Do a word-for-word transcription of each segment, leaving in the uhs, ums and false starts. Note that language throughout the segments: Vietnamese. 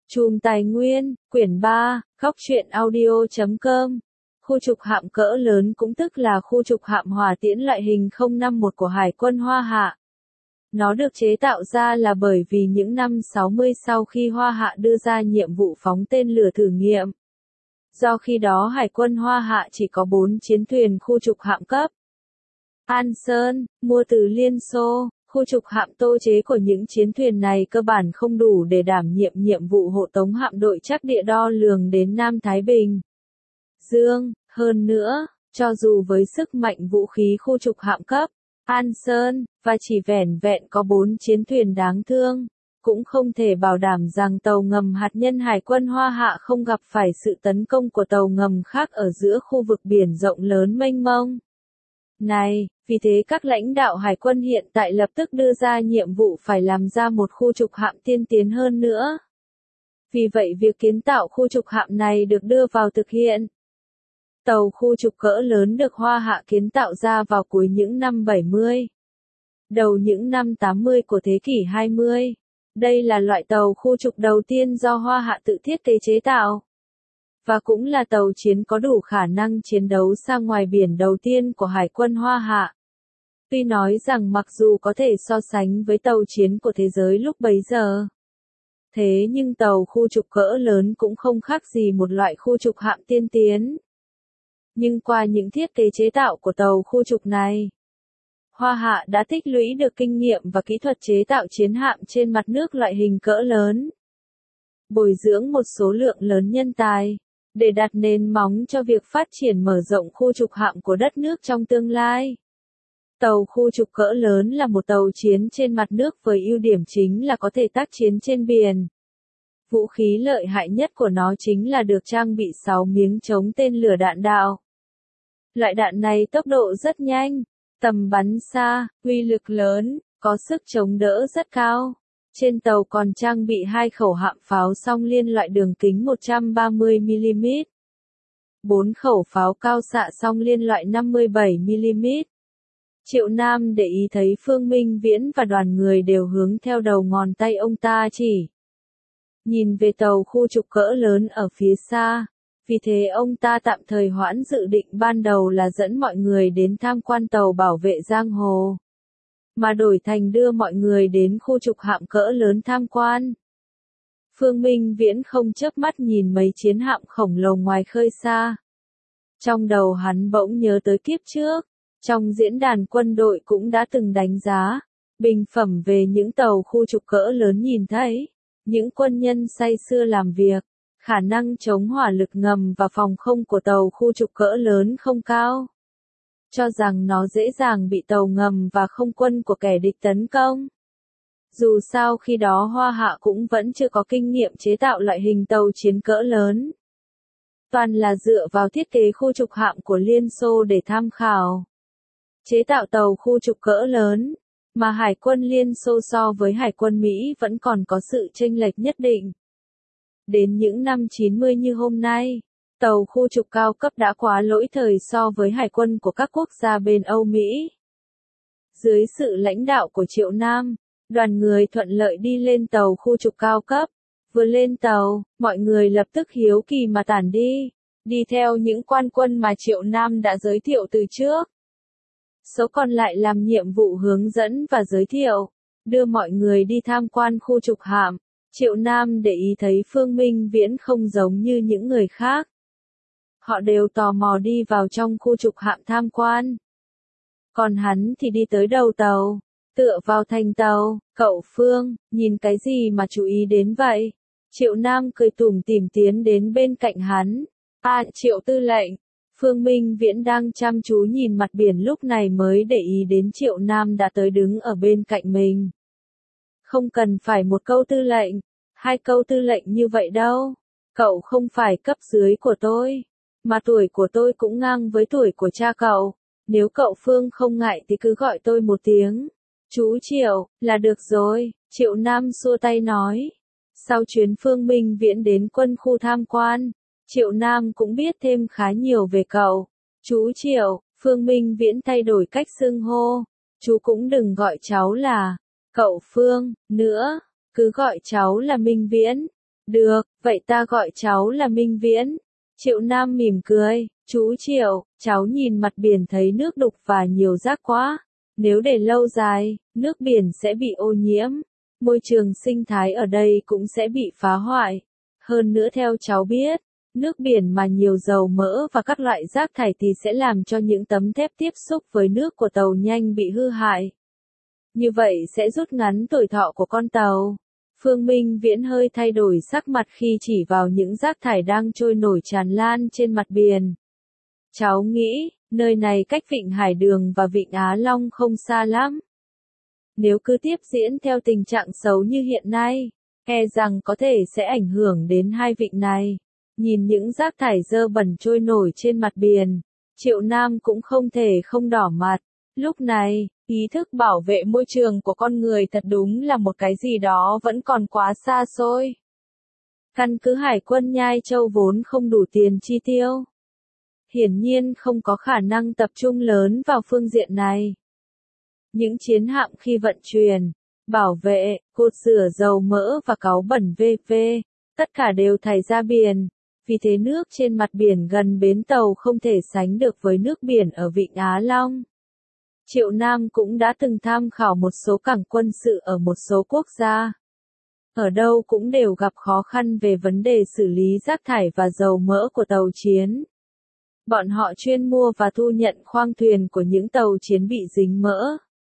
Chùm Tài nguyên, quyển ba, góc truyện audio chấm com. Khu trục hạm cỡ lớn cũng tức là khu trục hạm hỏa tiễn loại hình không năm mốt của Hải quân Hoa Hạ. Nó được chế tạo ra là bởi vì những năm sáu mươi sau khi Hoa Hạ đưa ra nhiệm vụ phóng tên lửa thử nghiệm. Do khi đó Hải quân Hoa Hạ chỉ có bốn chiến thuyền khu trục hạm cấp An Sơn, mua từ Liên Xô. Khu trục hạm tô chế của những chiến thuyền này cơ bản không đủ để đảm nhiệm nhiệm vụ hộ tống hạm đội trắc địa đo lường đến Nam Thái Bình Dương. Hơn nữa, cho dù với sức mạnh vũ khí khu trục hạm cấp An Sơn, và chỉ vẻn vẹn có bốn chiến thuyền đáng thương, cũng không thể bảo đảm rằng tàu ngầm hạt nhân Hải quân Hoa Hạ không gặp phải sự tấn công của tàu ngầm khác ở giữa khu vực biển rộng lớn mênh mông này. Vì thế các lãnh đạo Hải quân hiện tại lập tức đưa ra nhiệm vụ phải làm ra một khu trục hạm tiên tiến hơn nữa. Vì vậy việc kiến tạo khu trục hạm này được đưa vào thực hiện. Tàu khu trục cỡ lớn được Hoa Hạ kiến tạo ra vào cuối những năm bảy mươi, đầu những năm tám mươi của thế kỷ hai mươi. Đây là loại tàu khu trục đầu tiên do Hoa Hạ tự thiết kế chế tạo, và cũng là tàu chiến có đủ khả năng chiến đấu sang ngoài biển đầu tiên của Hải quân Hoa Hạ. Tuy nói rằng mặc dù có thể so sánh với tàu chiến của thế giới lúc bấy giờ, thế nhưng tàu khu trục cỡ lớn cũng không khác gì một loại khu trục hạm tiên tiến. Nhưng qua những thiết kế chế tạo của tàu khu trục này, Hoa Hạ đã tích lũy được kinh nghiệm và kỹ thuật chế tạo chiến hạm trên mặt nước loại hình cỡ lớn, bồi dưỡng một số lượng lớn nhân tài, để đặt nền móng cho việc phát triển mở rộng khu trục hạm của đất nước trong tương lai. Tàu khu trục cỡ lớn là một tàu chiến trên mặt nước với ưu điểm chính là có thể tác chiến trên biển. Vũ khí lợi hại nhất của nó chính là được trang bị sáu miếng chống tên lửa đạn đạo. Loại đạn này tốc độ rất nhanh, tầm bắn xa, uy lực lớn, có sức chống đỡ rất cao. Trên tàu còn trang bị hai khẩu hạm pháo song liên loại đường kính một trăm ba mươi mi li mét, bốn khẩu pháo cao xạ song liên loại năm mươi bảy mi li mét. Triệu Nam để ý thấy Phương Minh Viễn và đoàn người đều hướng theo đầu ngón tay ông ta chỉ. Nhìn về tàu khu trục cỡ lớn ở phía xa, vì thế ông ta tạm thời hoãn dự định ban đầu là dẫn mọi người đến tham quan tàu bảo vệ giang hồ, mà đổi thành đưa mọi người đến khu trục hạm cỡ lớn tham quan. Phương Minh Viễn không chớp mắt nhìn mấy chiến hạm khổng lồ ngoài khơi xa. Trong đầu hắn bỗng nhớ tới kiếp trước, trong diễn đàn quân đội cũng đã từng đánh giá, bình phẩm về những tàu khu trục cỡ lớn nhìn thấy, những quân nhân say sưa làm việc, khả năng chống hỏa lực ngầm và phòng không của tàu khu trục cỡ lớn không cao. Cho rằng nó dễ dàng bị tàu ngầm và không quân của kẻ địch tấn công. Dù sao khi đó Hoa Hạ cũng vẫn chưa có kinh nghiệm chế tạo loại hình tàu chiến cỡ lớn. Toàn là dựa vào thiết kế khu trục hạm của Liên Xô để tham khảo. Chế tạo tàu khu trục cỡ lớn, mà Hải quân Liên Xô so với Hải quân Mỹ vẫn còn có sự chênh lệch nhất định. Đến những năm chín mươi như hôm nay, tàu khu trục cao cấp đã quá lỗi thời so với hải quân của các quốc gia bên Âu Mỹ. Dưới sự lãnh đạo của Triệu Nam, đoàn người thuận lợi đi lên tàu khu trục cao cấp. Vừa lên tàu, mọi người lập tức hiếu kỳ mà tản đi, đi theo những quan quân mà Triệu Nam đã giới thiệu từ trước. Số còn lại làm nhiệm vụ hướng dẫn và giới thiệu, đưa mọi người đi tham quan khu trục hạm. Triệu Nam để ý thấy Phương Minh Viễn không giống như những người khác. Họ đều tò mò đi vào trong khu trục hạm tham quan. Còn hắn thì đi tới đầu tàu, tựa vào thành tàu. Cậu Phương, nhìn cái gì mà chú ý đến vậy? Triệu Nam cười tủm tỉm tiến đến bên cạnh hắn. À, Triệu tư lệnh. Phương Minh Viễn đang chăm chú nhìn mặt biển lúc này mới để ý đến Triệu Nam đã tới đứng ở bên cạnh mình. Không cần phải một câu tư lệnh, hai câu tư lệnh như vậy đâu. Cậu không phải cấp dưới của tôi, mà tuổi của tôi cũng ngang với tuổi của cha cậu. Nếu cậu Phương không ngại thì cứ gọi tôi một tiếng chú Triệu, là được rồi. Triệu Nam xua tay nói. Sau chuyến Phương Minh Viễn đến quân khu tham quan, Triệu Nam cũng biết thêm khá nhiều về cậu. Chú Triệu, Phương Minh Viễn thay đổi cách xưng hô. Chú cũng đừng gọi cháu là cậu Phương nữa, cứ gọi cháu là Minh Viễn. Được, vậy ta gọi cháu là Minh Viễn. Triệu Nam mỉm cười, chú Triệu, cháu nhìn mặt biển thấy nước đục và nhiều rác quá. Nếu để lâu dài, nước biển sẽ bị ô nhiễm. Môi trường sinh thái ở đây cũng sẽ bị phá hoại. Hơn nữa theo cháu biết, nước biển mà nhiều dầu mỡ và các loại rác thải thì sẽ làm cho những tấm thép tiếp xúc với nước của tàu nhanh bị hư hại. Như vậy sẽ rút ngắn tuổi thọ của con tàu. Phương Minh Viễn hơi thay đổi sắc mặt khi chỉ vào những rác thải đang trôi nổi tràn lan trên mặt biển. Cháu nghĩ, nơi này cách Vịnh Hải Đường và Vịnh Á Long không xa lắm. Nếu cứ tiếp diễn theo tình trạng xấu như hiện nay, e rằng có thể sẽ ảnh hưởng đến hai vịnh này. Nhìn những rác thải dơ bẩn trôi nổi trên mặt biển, Triệu Nam cũng không thể không đỏ mặt. Lúc này, ý thức bảo vệ môi trường của con người thật đúng là một cái gì đó vẫn còn quá xa xôi. Căn cứ Hải quân Nhai Châu vốn không đủ tiền chi tiêu. Hiển nhiên không có khả năng tập trung lớn vào phương diện này. Những chiến hạm khi vận chuyển, bảo vệ, cột rửa dầu mỡ và cáu bẩn vân vân, tất cả đều thải ra biển. Vì thế nước trên mặt biển gần bến tàu không thể sánh được với nước biển ở Vịnh Á Long. Triệu Nam cũng đã từng tham khảo một số cảng quân sự ở một số quốc gia. Ở đâu cũng đều gặp khó khăn về vấn đề xử lý rác thải và dầu mỡ của tàu chiến. Bọn họ chuyên mua và thu nhận khoang thuyền của những tàu chiến bị dính mỡ.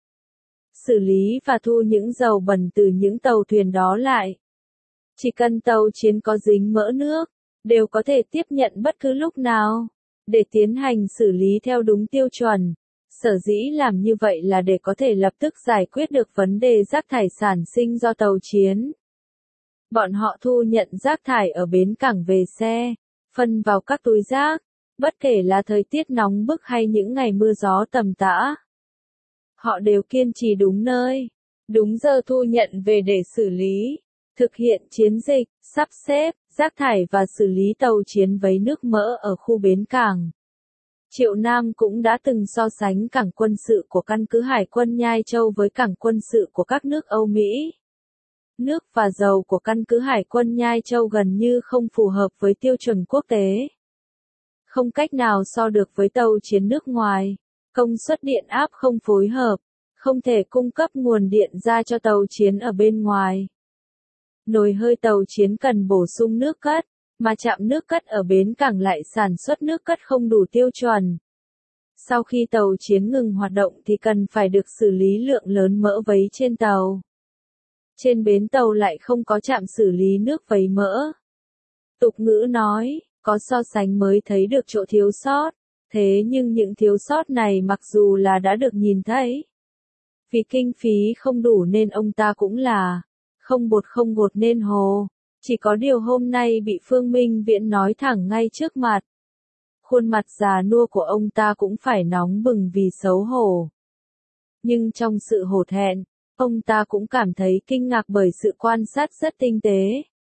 Xử lý và thu những dầu bẩn từ những tàu thuyền đó lại. Chỉ cần tàu chiến có dính mỡ nước, đều có thể tiếp nhận bất cứ lúc nào, để tiến hành xử lý theo đúng tiêu chuẩn. Sở dĩ làm như vậy là để có thể lập tức giải quyết được vấn đề rác thải sản sinh do tàu chiến. Bọn họ thu nhận rác thải ở bến cảng về xe, phân vào các túi rác, bất kể là thời tiết nóng bức hay những ngày mưa gió tầm tã. Họ đều kiên trì đúng nơi, đúng giờ thu nhận về để xử lý, thực hiện chiến dịch, sắp xếp, rác thải và xử lý tàu chiến với nước mỡ ở khu bến cảng. Triệu Nam cũng đã từng so sánh cảng quân sự của căn cứ Hải quân Nhai Châu với cảng quân sự của các nước Âu Mỹ. Nước và dầu của căn cứ Hải quân Nhai Châu gần như không phù hợp với tiêu chuẩn quốc tế. Không cách nào so được với tàu chiến nước ngoài. Công suất điện áp không phối hợp, không thể cung cấp nguồn điện ra cho tàu chiến ở bên ngoài. Nồi hơi tàu chiến cần bổ sung nước cất, mà trạm nước cất ở bến cảng lại sản xuất nước cất không đủ tiêu chuẩn. Sau khi tàu chiến ngừng hoạt động thì cần phải được xử lý lượng lớn mỡ vấy trên tàu. Trên bến tàu lại không có trạm xử lý nước vấy mỡ. Tục ngữ nói, có so sánh mới thấy được chỗ thiếu sót. Thế nhưng những thiếu sót này mặc dù là đã được nhìn thấy. Vì kinh phí không đủ nên ông ta cũng là không bột không gột nên hồ. Chỉ có điều hôm nay bị Phương Minh Viễn nói thẳng ngay trước mặt. Khuôn mặt già nua của ông ta cũng phải nóng bừng vì xấu hổ. Nhưng trong sự hổ thẹn, ông ta cũng cảm thấy kinh ngạc bởi sự quan sát rất tinh tế,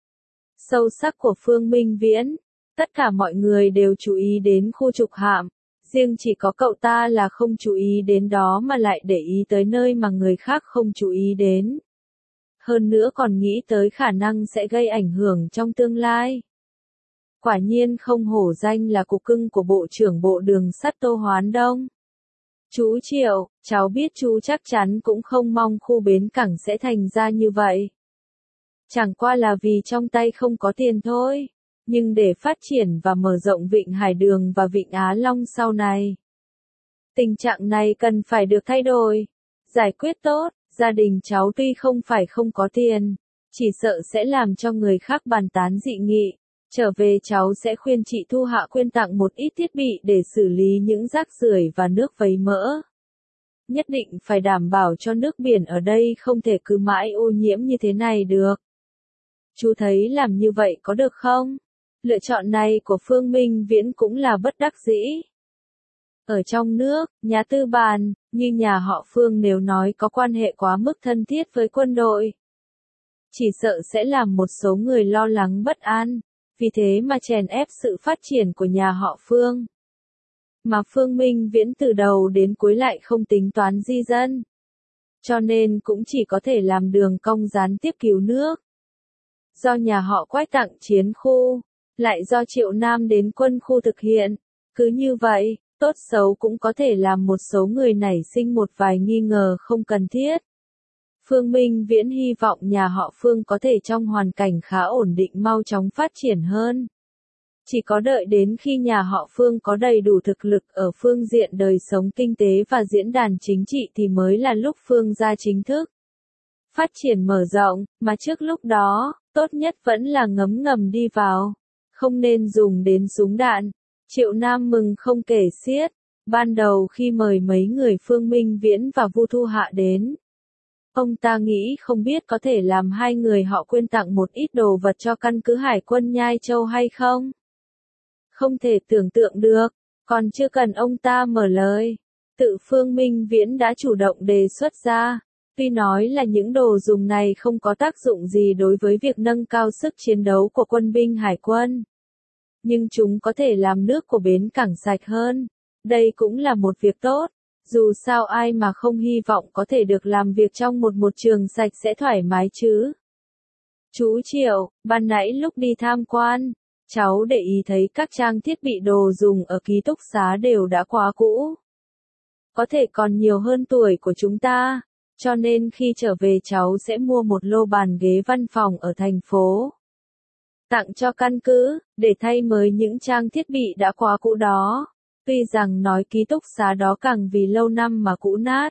sâu sắc của Phương Minh Viễn. Tất cả mọi người đều chú ý đến khu trục hạm, riêng chỉ có cậu ta là không chú ý đến đó mà lại để ý tới nơi mà người khác không chú ý đến. Hơn nữa còn nghĩ tới khả năng sẽ gây ảnh hưởng trong tương lai. Quả nhiên không hổ danh là cục cưng của Bộ trưởng Bộ Đường sắt Tô Hoán Đông. Chú Triệu, cháu biết chú chắc chắn cũng không mong khu bến cảng sẽ thành ra như vậy. Chẳng qua là vì trong tay không có tiền thôi. Nhưng để phát triển và mở rộng Vịnh Hải Đường và Vịnh Á Long sau này, tình trạng này cần phải được thay đổi, giải quyết tốt. Gia đình cháu tuy không phải không có tiền, chỉ sợ sẽ làm cho người khác bàn tán dị nghị. Trở về cháu sẽ khuyên chị Thu Hạ quyên tặng một ít thiết bị để xử lý những rác rưởi và nước vấy mỡ. Nhất định phải đảm bảo cho nước biển ở đây không thể cứ mãi ô nhiễm như thế này được. Chú thấy làm như vậy có được không? Lựa chọn này của Phương Minh Viễn cũng là bất đắc dĩ. Ở trong nước, nhà tư bàn, như nhà họ Phương nếu nói có quan hệ quá mức thân thiết với quân đội, chỉ sợ sẽ làm một số người lo lắng bất an, vì thế mà chèn ép sự phát triển của nhà họ Phương. Mà Phương Minh Viễn từ đầu đến cuối lại không tính toán di dân. Cho nên cũng chỉ có thể làm đường cong gián tiếp cứu nước. do nhà họ Quách tặng chiến khu, lại do Triệu Nam đến quân khu thực hiện. Cứ như vậy, tốt xấu cũng có thể làm một số người nảy sinh một vài nghi ngờ không cần thiết. Phương Minh Viễn hy vọng nhà họ Phương có thể trong hoàn cảnh khá ổn định mau chóng phát triển hơn. Chỉ có đợi đến khi nhà họ Phương có đầy đủ thực lực ở phương diện đời sống kinh tế và diễn đàn chính trị thì mới là lúc Phương gia chính thức phát triển mở rộng, mà trước lúc đó, tốt nhất vẫn là ngấm ngầm đi vào, không nên dùng đến súng đạn. Triệu Nam mừng không kể xiết, ban đầu khi mời mấy người Phương Minh Viễn và Vu Thu Hạ đến, ông ta nghĩ không biết có thể làm hai người họ quyên tặng một ít đồ vật cho căn cứ Hải quân Nhai Châu hay không. Không thể tưởng tượng được, còn chưa cần ông ta mở lời, tự Phương Minh Viễn đã chủ động đề xuất ra. Tuy nói là những đồ dùng này không có tác dụng gì đối với việc nâng cao sức chiến đấu của quân binh hải quân, nhưng chúng có thể làm nước của bến cảng sạch hơn. Đây cũng là một việc tốt, dù sao ai mà không hy vọng có thể được làm việc trong một một trường sạch sẽ thoải mái chứ. Chú Triệu, ban nãy lúc đi tham quan, cháu để ý thấy các trang thiết bị đồ dùng ở ký túc xá đều đã quá cũ. Có thể còn nhiều hơn tuổi của chúng ta, cho nên khi trở về cháu sẽ mua một lô bàn ghế văn phòng ở thành phố, tặng cho căn cứ, để thay mới những trang thiết bị đã quá cũ đó. Tuy rằng nói ký túc xá đó càng vì lâu năm mà cũ nát.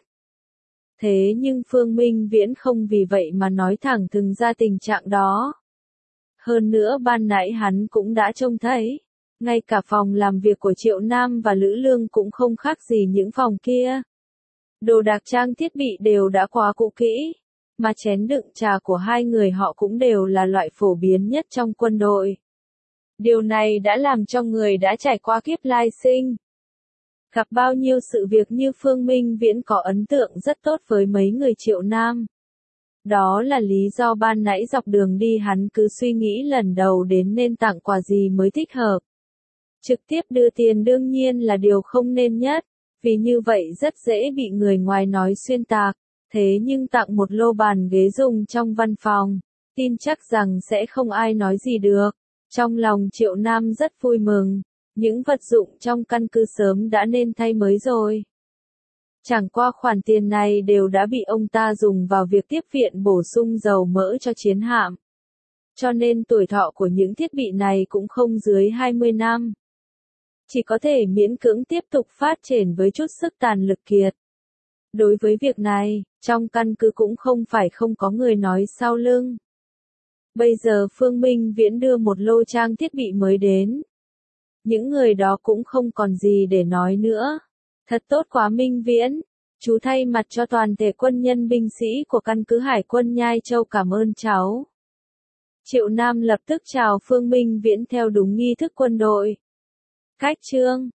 Thế nhưng Phương Minh Viễn không vì vậy mà nói thẳng thừng ra tình trạng đó. Hơn nữa ban nãy hắn cũng đã trông thấy, ngay cả phòng làm việc của Triệu Nam và Lữ Lương cũng không khác gì những phòng kia. Đồ đạc trang thiết bị đều đã quá cũ kỹ, mà chén đựng trà của hai người họ cũng đều là loại phổ biến nhất trong quân đội. Điều này đã làm cho người đã trải qua kiếp lai sinh, gặp bao nhiêu sự việc như Phương Minh Viễn có ấn tượng rất tốt với mấy người Triệu Nam. Đó là lý do ban nãy dọc đường đi hắn cứ suy nghĩ lần đầu đến nên tặng quà gì mới thích hợp. Trực tiếp đưa tiền đương nhiên là điều không nên nhất, vì như vậy rất dễ bị người ngoài nói xuyên tạc. Thế nhưng tặng một lô bàn ghế dùng trong văn phòng, tin chắc rằng sẽ không ai nói gì được. Trong lòng Triệu Nam rất vui mừng, những vật dụng trong căn cứ sớm đã nên thay mới rồi. Chẳng qua khoản tiền này đều đã bị ông ta dùng vào việc tiếp viện bổ sung dầu mỡ cho chiến hạm. Cho nên tuổi thọ của những thiết bị này cũng không dưới hai mươi năm. Chỉ có thể miễn cưỡng tiếp tục phát triển với chút sức tàn lực kiệt. Đối với việc này, trong căn cứ cũng không phải không có người nói sau lưng. Bây giờ Phương Minh Viễn đưa một lô trang thiết bị mới đến. Những người đó cũng không còn gì để nói nữa. Thật tốt quá Minh Viễn. Chú thay mặt cho toàn thể quân nhân binh sĩ của căn cứ Hải quân Nhai Châu cảm ơn cháu. Triệu Nam lập tức chào Phương Minh Viễn theo đúng nghi thức quân đội. Cách chương